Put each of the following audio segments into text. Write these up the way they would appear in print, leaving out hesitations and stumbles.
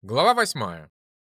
Глава 8.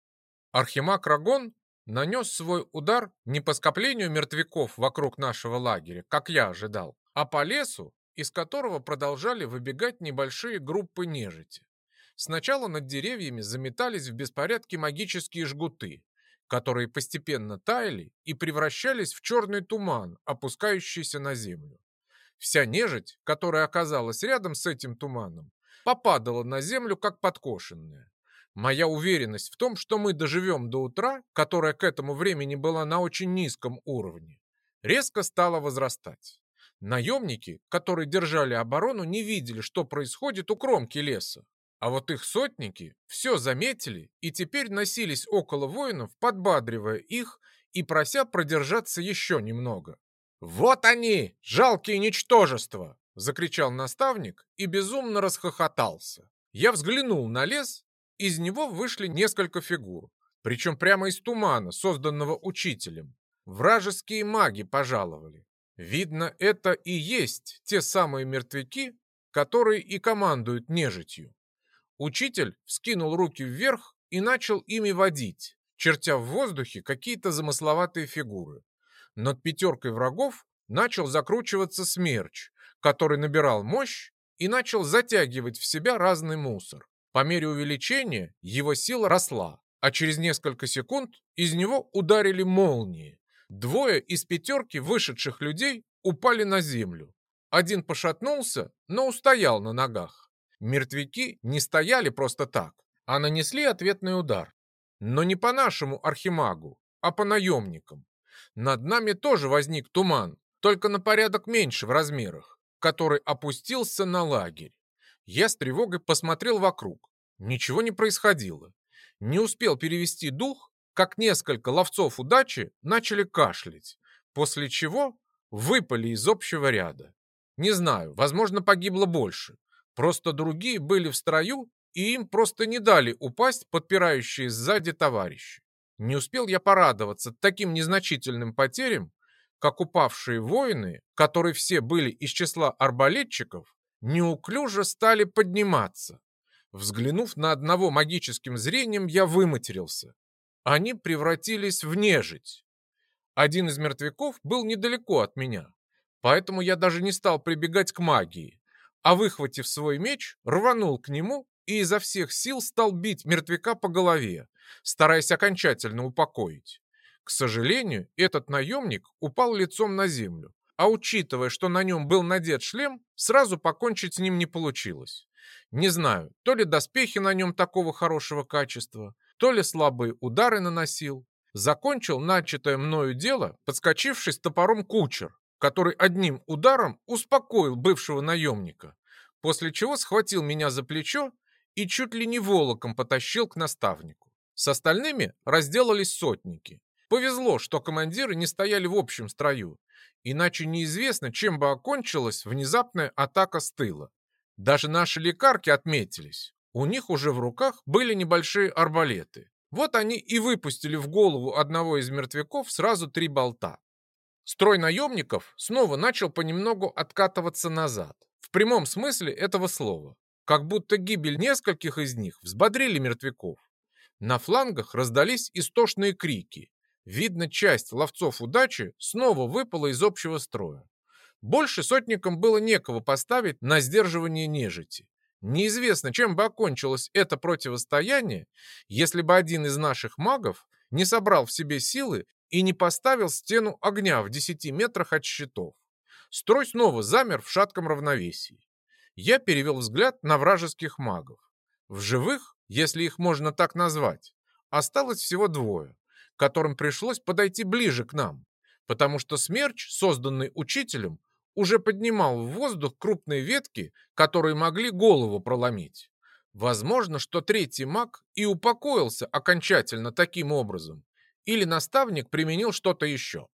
Архимаг Рагон нанес свой удар не по скоплению мертвяков вокруг нашего лагеря, как я ожидал, а по лесу, из которого продолжали выбегать небольшие группы нежити. Сначала над деревьями заметались в беспорядке магические жгуты, которые постепенно таяли и превращались в черный туман, опускающийся на землю. Вся нежить, которая оказалась рядом с этим туманом, попадала на землю как подкошенная. Моя уверенность в том, что мы доживем до утра, которая к этому времени была на очень низком уровне, резко стала возрастать. Наемники, которые держали оборону, не видели, что происходит у кромки леса. А вот их сотники все заметили и теперь носились около воинов, подбадривая их и прося продержаться еще немного. «Вот они, жалкие ничтожества!» — закричал наставник и безумно расхохотался. Я взглянул на лес, из него вышли несколько фигур, причем прямо из тумана, созданного учителем. Вражеские маги пожаловали. Видно, это и есть те самые мертвяки, которые и командуют нежитью. Учитель вскинул руки вверх и начал ими водить, чертя в воздухе какие-то замысловатые фигуры. Над пятеркой врагов начал закручиваться смерч, который набирал мощь и начал затягивать в себя разный мусор. По мере увеличения его сила росла, а через несколько секунд из него ударили молнии. Двое из пятерки вышедших людей упали на землю. Один пошатнулся, но устоял на ногах. Мертвяки не стояли просто так, а нанесли ответный удар. Но не по нашему архимагу, а по наемникам. Над нами тоже возник туман, только на порядок меньше в размерах, который опустился на лагерь. Я с тревогой посмотрел вокруг. Ничего не происходило. Не успел перевести дух, как несколько ловцов удачи начали кашлять, после чего выпали из общего ряда. Не знаю, возможно, погибло больше. Просто другие были в строю, и им просто не дали упасть подпирающие сзади товарищи. Не успел я порадоваться таким незначительным потерям, как упавшие воины, которые все были из числа арбалетчиков, неуклюже стали подниматься. Взглянув на одного магическим зрением, я выматерился. Они превратились в нежить. Один из мертвяков был недалеко от меня, поэтому я даже не стал прибегать к магии, а, выхватив свой меч, рванул к нему и изо всех сил стал бить мертвяка по голове, стараясь окончательно упокоить. К сожалению, этот наемник упал лицом на землю, а учитывая, что на нем был надет шлем, сразу покончить с ним не получилось. Не знаю, то ли доспехи на нем такого хорошего качества, то ли слабые удары наносил. Закончил начатое мною дело, подскочивший с топором кучер, который одним ударом успокоил бывшего наемника, после чего схватил меня за плечо и чуть ли не волоком потащил к наставнику. С остальными разделались сотники. Повезло, что командиры не стояли в общем строю, иначе неизвестно, чем бы окончилась внезапная атака с тыла. Даже наши лекарки отметились. У них уже в руках были небольшие арбалеты. Вот они и выпустили в голову одного из мертвяков сразу 3 болта. Строй наемников снова начал понемногу откатываться назад. В прямом смысле этого слова. Как будто гибель нескольких из них взбодрили мертвяков. На флангах раздались истошные крики. Видно, часть ловцов удачи снова выпала из общего строя. Больше сотникам было некого поставить на сдерживание нежити. Неизвестно, чем бы окончилось это противостояние, если бы один из наших магов не собрал в себе силы и не поставил стену огня в 10 метрах от щитов. Строй снова замер в шатком равновесии. Я перевел взгляд на вражеских магов. В живых, если их можно так назвать, осталось всего 2, которым пришлось подойти ближе к нам, потому что смерч, созданный учителем, уже поднимал в воздух крупные ветки, которые могли голову проломить. Возможно, что 3-й маг и упокоился окончательно таким образом, или наставник применил что-то еще.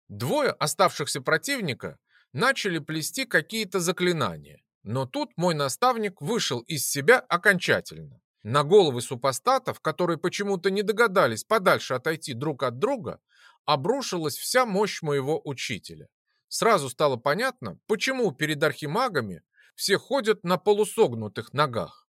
2 оставшихся противника начали плести какие-то заклинания, но тут мой наставник вышел из себя окончательно. На головы супостатов, которые почему-то не догадались подальше отойти друг от друга, обрушилась вся мощь моего учителя. Сразу стало понятно, почему перед архимагами все ходят на полусогнутых ногах.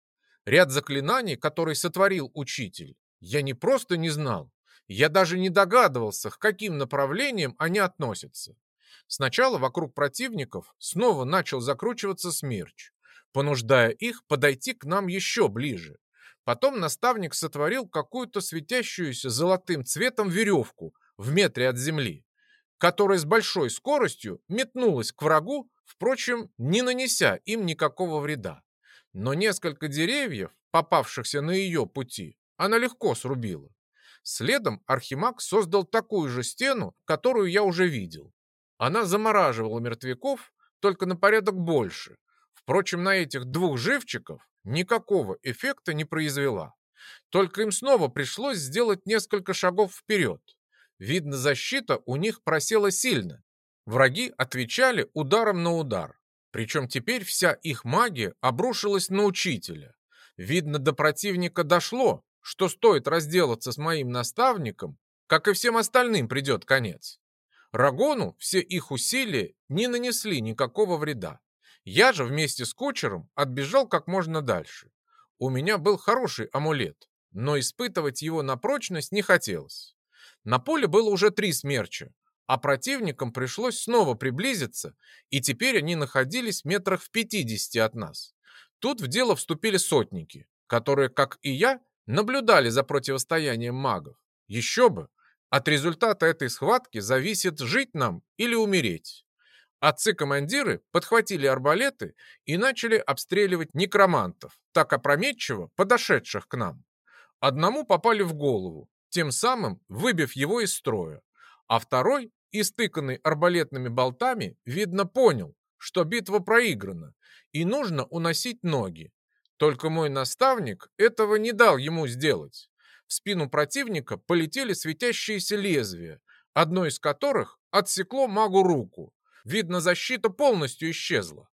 Ряд заклинаний, который сотворил учитель, я не просто не знал, я даже не догадывался, к каким направлениям они относятся. Сначала вокруг противников снова начал закручиваться смерч, понуждая их подойти к нам еще ближе. Потом наставник сотворил какую-то светящуюся золотым цветом веревку в метре от земли, которая с большой скоростью метнулась к врагу, впрочем, не нанеся им никакого вреда. Но несколько деревьев, попавшихся на ее пути, она легко срубила. Следом Архимаг создал такую же стену, которую я уже видел. Она замораживала мертвяков только на порядок больше. Впрочем, на этих двух живчиков никакого эффекта не произвела. Только им снова пришлось сделать несколько шагов вперед. Видно, защита у них просела сильно. Враги отвечали ударом на удар. Причем теперь вся их магия обрушилась на учителя. Видно, до противника дошло, что стоит разделаться с моим наставником, как и всем остальным придет конец. Рагону все их усилия не нанесли никакого вреда. Я же вместе с кучером отбежал как можно дальше. У меня был хороший амулет, но испытывать его на прочность не хотелось. На поле было уже 3 смерча, а противникам пришлось снова приблизиться, и теперь они находились метрах в 50 от нас. Тут в дело вступили сотники, которые, как и я, наблюдали за противостоянием магов. Еще бы! От результата этой схватки зависит, жить нам или умереть. Отцы-командиры подхватили арбалеты и начали обстреливать некромантов, так опрометчиво подошедших к нам. Одному попали в голову, тем самым выбив его из строя, а второй, истыканный арбалетными болтами, видно понял, что битва проиграна и нужно уносить ноги. Только мой наставник этого не дал ему сделать. В спину противника полетели светящиеся лезвия, одно из которых отсекло магу руку. Видно, защита полностью исчезла.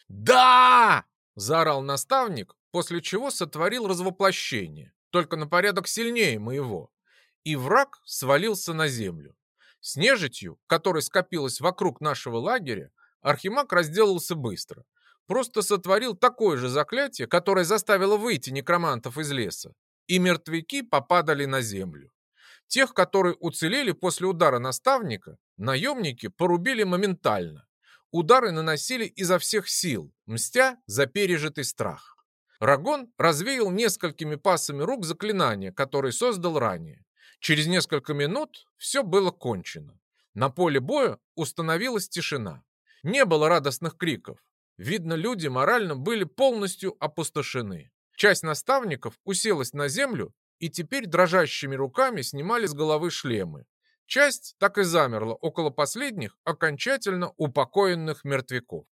«Да!» – заорал наставник, после чего сотворил развоплощение, только на порядок сильнее моего. И враг свалился на землю. С нежитью, которая скопилась вокруг нашего лагеря, Архимаг разделался быстро. Просто сотворил такое же заклятие, которое заставило выйти некромантов из леса, и мертвяки попадали на землю. Тех, которые уцелели после удара наставника, наемники порубили моментально. Удары наносили изо всех сил, мстя за пережитый страх. Рагон развеял несколькими пасами рук заклинания, которые создал ранее. Через несколько минут все было кончено. На поле боя установилась тишина. Не было радостных криков. Видно, люди морально были полностью опустошены. Часть наставников уселась на землю и теперь дрожащими руками снимали с головы шлемы. Часть так и замерла около последних окончательно упокоенных мертвяков.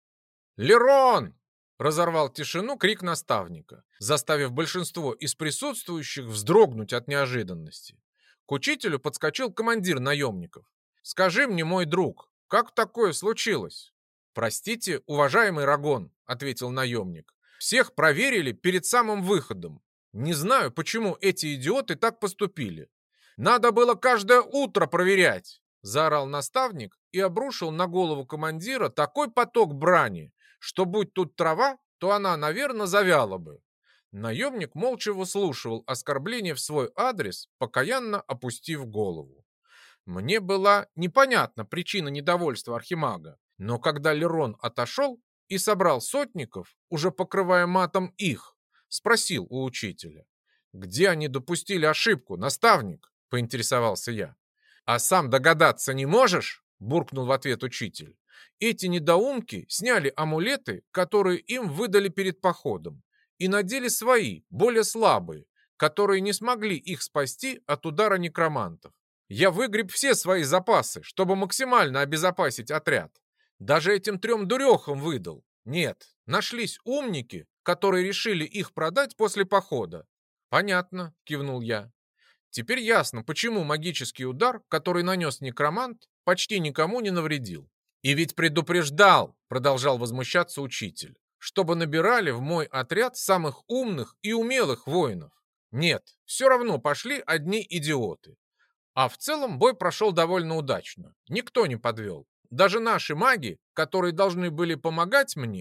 «Лерон!» — разорвал тишину крик наставника, заставив большинство из присутствующих вздрогнуть от неожиданности. К учителю подскочил командир наемников. «Скажи мне, мой друг, как такое случилось?» «Простите, уважаемый Рагон», — ответил наемник. «Всех проверили перед самым выходом. Не знаю, почему эти идиоты так поступили. Надо было каждое утро проверять!» Заорал наставник и обрушил на голову командира такой поток брани, что будь тут трава, то она, наверное, завяла бы. Наемник молча выслушивал оскорбление в свой адрес, покаянно опустив голову. Мне была непонятна причина недовольства архимага, но когда Лерон отошел и собрал сотников, уже покрывая матом их, спросил у учителя: «Где они допустили ошибку, наставник?» — поинтересовался я. «А сам догадаться не можешь?» — буркнул в ответ учитель. «Эти недоумки сняли амулеты, которые им выдали перед походом, и надели свои, более слабые, которые не смогли их спасти от удара некромантов. Я выгреб все свои запасы, чтобы максимально обезопасить отряд. Даже этим 3 дурехам выдал. Нет, нашлись умники, которые решили их продать после похода». «Понятно», — кивнул я. «Теперь ясно, почему магический удар, который нанес некромант, почти никому не навредил». «И ведь предупреждал», — продолжал возмущаться учитель, «чтобы набирали в мой отряд самых умных и умелых воинов. Нет, все равно пошли одни идиоты». А в целом бой прошел довольно удачно. Никто не подвел. Даже наши маги, которые должны были помогать мне,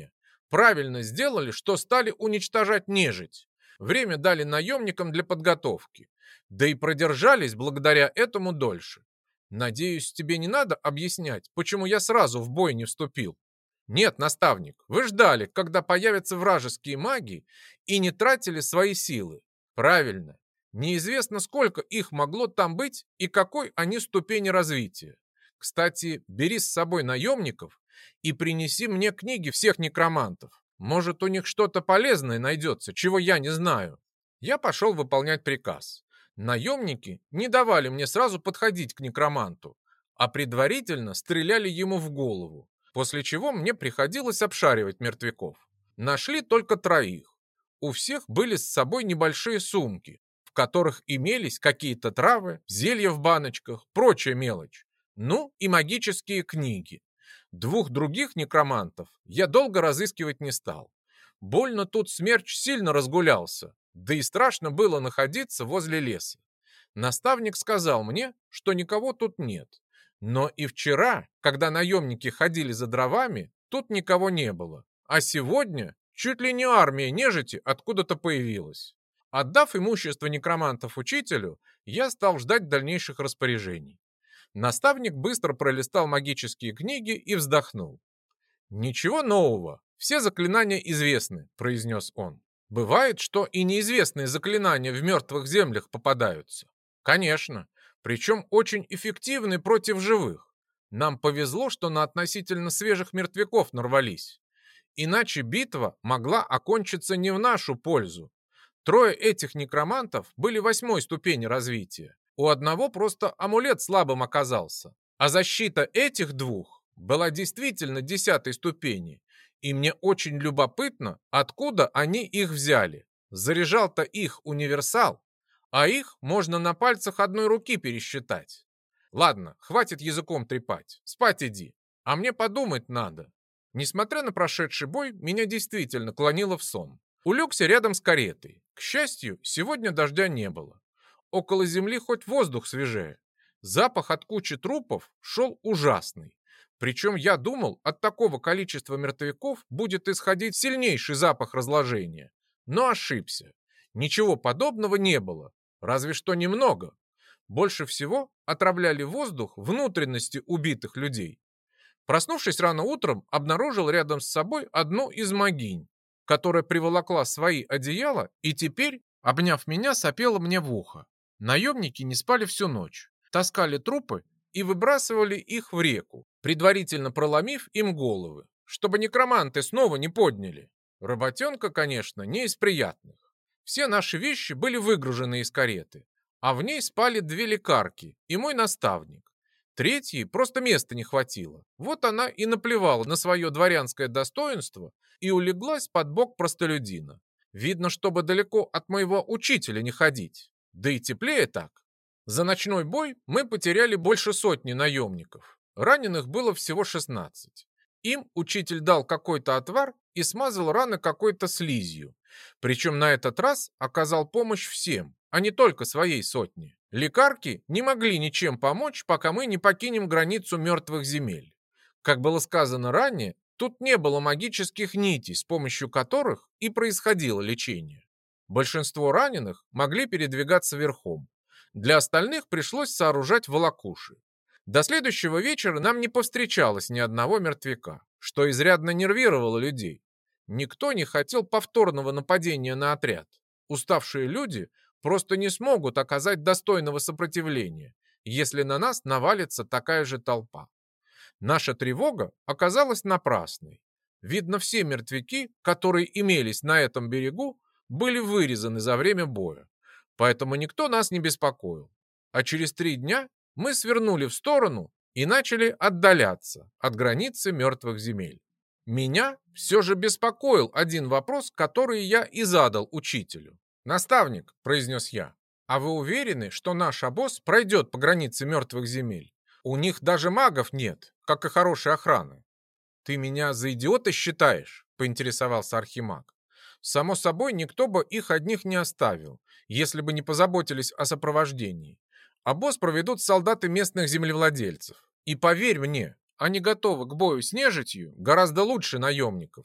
Правильно сделали, что стали уничтожать нежить. Время дали наемникам для подготовки. Да и продержались благодаря этому дольше. Надеюсь, тебе не надо объяснять, почему я сразу в бой не вступил. Нет, наставник, вы ждали, когда появятся вражеские маги, и не тратили свои силы. Правильно. Неизвестно, сколько их могло там быть и какой они ступени развития. Кстати, бери с собой наемников и принеси мне книги всех некромантов. Может, у них что-то полезное найдется, чего я не знаю. Я пошел выполнять приказ. Наемники не давали мне сразу подходить к некроманту, а предварительно стреляли ему в голову, после чего мне приходилось обшаривать мертвяков. Нашли только троих. У всех были с собой небольшие сумки, в которых имелись какие-то травы, зелья в баночках, прочая мелочь. Ну и магические книги. Двух других некромантов я долго разыскивать не стал. Больно тут смерч сильно разгулялся, да и страшно было находиться возле леса. Наставник сказал мне, что никого тут нет. Но и вчера, когда наемники ходили за дровами, тут никого не было. А сегодня чуть ли не армия нежити откуда-то появилась. Отдав имущество некромантов учителю, я стал ждать дальнейших распоряжений. Наставник быстро пролистал магические книги и вздохнул. «Ничего нового, все заклинания известны», — произнес он. «Бывает, что и неизвестные заклинания в мертвых землях попадаются». «Конечно, причем очень эффективны против живых. Нам повезло, что на относительно свежих мертвяков нарвались. Иначе битва могла окончиться не в нашу пользу. Трое этих некромантов были 8-й ступени развития. У одного просто амулет слабым оказался. А защита этих двух была действительно 10-й ступени. И мне очень любопытно, откуда они их взяли. Заряжал-то их универсал, а их можно на пальцах одной руки пересчитать. Ладно, хватит языком трепать, спать иди. А мне подумать надо. Несмотря на прошедший бой, меня действительно клонило в сон. Улегся рядом с каретой. К счастью, сегодня дождя не было. Около земли хоть воздух свежее. Запах от кучи трупов шел ужасный. Причем я думал, от такого количества мертвяков будет исходить сильнейший запах разложения. Но ошибся. Ничего подобного не было. Разве что немного. Больше всего отравляли воздух внутренности убитых людей. Проснувшись рано утром, обнаружил рядом с собой одну из могинь, которая приволокла свои одеяла и теперь, обняв меня, сопела мне в ухо. Наемники не спали всю ночь, таскали трупы и выбрасывали их в реку, предварительно проломив им головы, чтобы некроманты снова не подняли. Работенка, конечно, не из приятных. Все наши вещи были выгружены из кареты, а в ней спали две лекарки и мой наставник. Третьей просто места не хватило. Вот она и наплевала на свое дворянское достоинство и улеглась под бок простолюдина. Видно, чтобы далеко от моего учителя не ходить. Да и теплее так. За ночной бой мы потеряли больше сотни наемников. Раненых было всего 16. Им учитель дал какой-то отвар и смазал раны какой-то слизью. Причем на этот раз оказал помощь всем, а не только своей сотне. Лекарки не могли ничем помочь, пока мы не покинем границу мертвых земель. Как было сказано ранее, тут не было магических нитей, с помощью которых и происходило лечение. Большинство раненых могли передвигаться верхом. Для остальных пришлось сооружать волокуши. До следующего вечера нам не повстречалось ни одного мертвяка, что изрядно нервировало людей. Никто не хотел повторного нападения на отряд. Уставшие люди просто не смогут оказать достойного сопротивления, если на нас навалится такая же толпа. Наша тревога оказалась напрасной. Видно, все мертвяки, которые имелись на этом берегу, были вырезаны за время боя, поэтому никто нас не беспокоил. А через 3 дня мы свернули в сторону и начали отдаляться от границы мертвых земель. Меня все же беспокоил один вопрос, который я и задал учителю. «Наставник», — произнес я, — «а вы уверены, что наш обоз пройдет по границе мертвых земель? У них даже магов нет, как и хорошей охраны». «Ты меня за идиота считаешь?» — поинтересовался Архимаг. «Само собой, никто бы их одних не оставил, если бы не позаботились о сопровождении. Обоз проведут солдаты местных землевладельцев. И поверь мне, они готовы к бою с нежитью гораздо лучше наемников.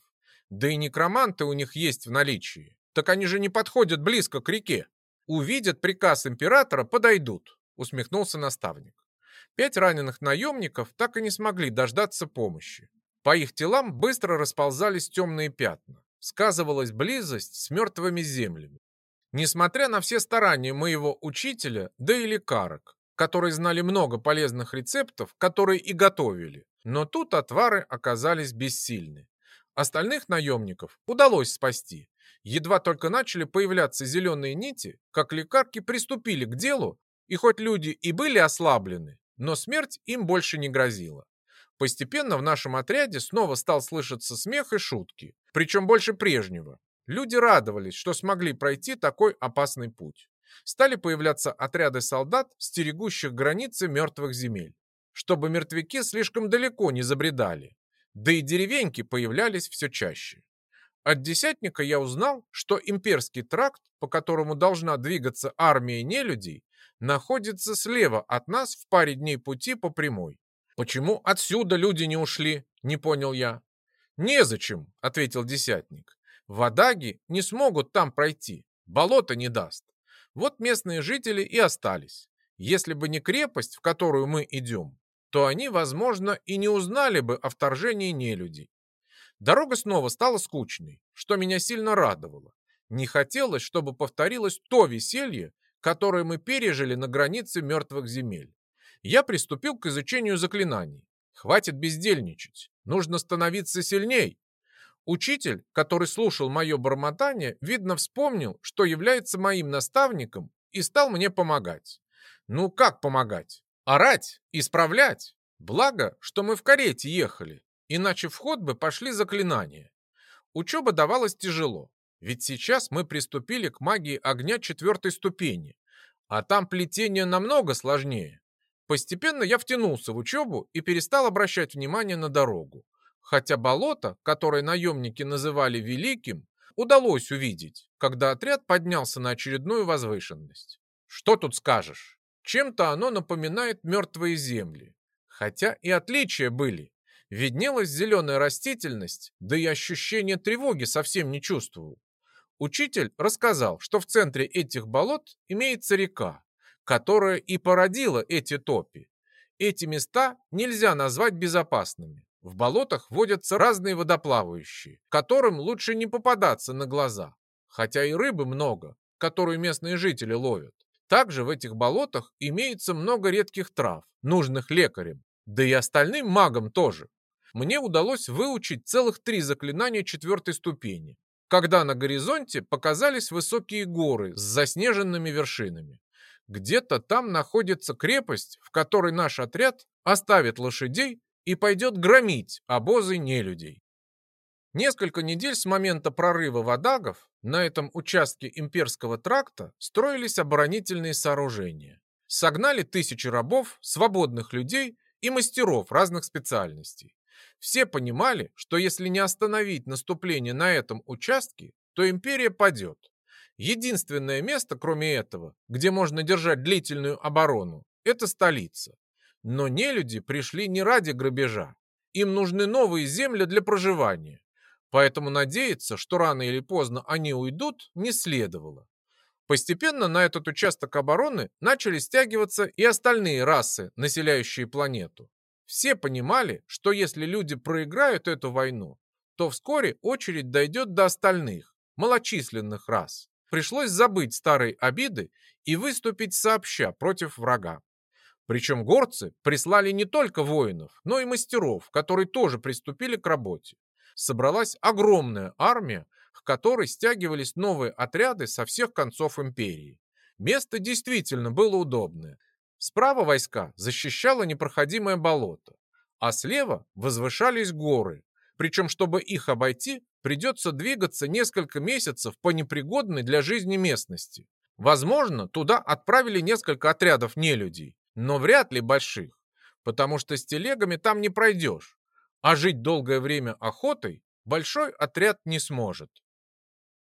Да и некроманты у них есть в наличии. Так они же не подходят близко к реке. Увидят приказ императора, подойдут, усмехнулся наставник. 5 раненых наемников так и не смогли дождаться помощи. По их телам быстро расползались темные пятна. Сказывалась близость с мертвыми землями. Несмотря на все старания моего учителя, да и лекарок, которые знали много полезных рецептов, которые и готовили, но тут отвары оказались бессильны. Остальных наемников удалось спасти. Едва только начали появляться зеленые нити, как лекарки приступили к делу, и хоть люди и были ослаблены, но смерть им больше не грозила. Постепенно в нашем отряде снова стал слышаться смех и шутки, причем больше прежнего. Люди радовались, что смогли пройти такой опасный путь. Стали появляться отряды солдат, стерегущих границы мертвых земель, чтобы мертвяки слишком далеко не забредали. Да и деревеньки появлялись все чаще. От десятника я узнал, что имперский тракт, по которому должна двигаться армия нелюдей, находится слева от нас в паре дней пути по прямой. «Почему отсюда люди не ушли?» – не понял я. «Незачем», – ответил десятник. «Водаги не смогут там пройти, болото не даст. Вот местные жители и остались. Если бы не крепость, в которую мы идем, то они, возможно, и не узнали бы о вторжении нелюдей». Дорога снова стала скучной, что меня сильно радовало. Не хотелось, чтобы повторилось то веселье, которое мы пережили на границе мертвых земель. Я приступил к изучению заклинаний. Хватит бездельничать, нужно становиться сильней. Учитель, который слушал мое бормотание, видно вспомнил, что является моим наставником и стал мне помогать. Ну как помогать? Орать, исправлять. Благо, что мы в карете ехали, иначе в ход бы пошли заклинания. Учеба давалась тяжело, ведь сейчас мы приступили к магии огня 4-й ступени, а там плетение намного сложнее. Постепенно я втянулся в учебу и перестал обращать внимание на дорогу. Хотя болото, которое наемники называли Великим, удалось увидеть, когда отряд поднялся на очередную возвышенность. Что тут скажешь? Чем-то оно напоминает мертвые земли. Хотя и отличия были. Виднелась зеленая растительность, да и ощущение тревоги совсем не чувствовал. Учитель рассказал, что в центре этих болот имеется река, которая и породила эти топи. Эти места нельзя назвать безопасными. В болотах водятся разные водоплавающие, которым лучше не попадаться на глаза. Хотя и рыбы много, которую местные жители ловят. Также в этих болотах имеется много редких трав, нужных лекарям, да и остальным магам тоже. Мне удалось выучить целых 3 заклинания 4-й ступени, когда на горизонте показались высокие горы с заснеженными вершинами. Где-то там находится крепость, в которой наш отряд оставит лошадей и пойдет громить обозы нелюдей. Несколько недель с момента прорыва водагов на этом участке имперского тракта строились оборонительные сооружения. Согнали тысячи рабов, свободных людей и мастеров разных специальностей. Все понимали, что если не остановить наступление на этом участке, то империя падет. Единственное место, кроме этого, где можно держать длительную оборону, это столица. Но нелюди пришли не ради грабежа. Им нужны новые земли для проживания. Поэтому надеяться, что рано или поздно они уйдут, не следовало. Постепенно на этот участок обороны начали стягиваться и остальные расы, населяющие планету. Все понимали, что если люди проиграют эту войну, то вскоре очередь дойдет до остальных, малочисленных рас. Пришлось забыть старые обиды и выступить сообща против врага. Причем горцы прислали не только воинов, но и мастеров, которые тоже приступили к работе. Собралась огромная армия, к которой стягивались новые отряды со всех концов империи. Место действительно было удобное. Справа войска защищало непроходимое болото, а слева возвышались горы. Причем, чтобы их обойти, придется двигаться несколько месяцев по непригодной для жизни местности. Возможно, туда отправили несколько отрядов нелюдей, но вряд ли больших, потому что с телегами там не пройдешь, а жить долгое время охотой большой отряд не сможет.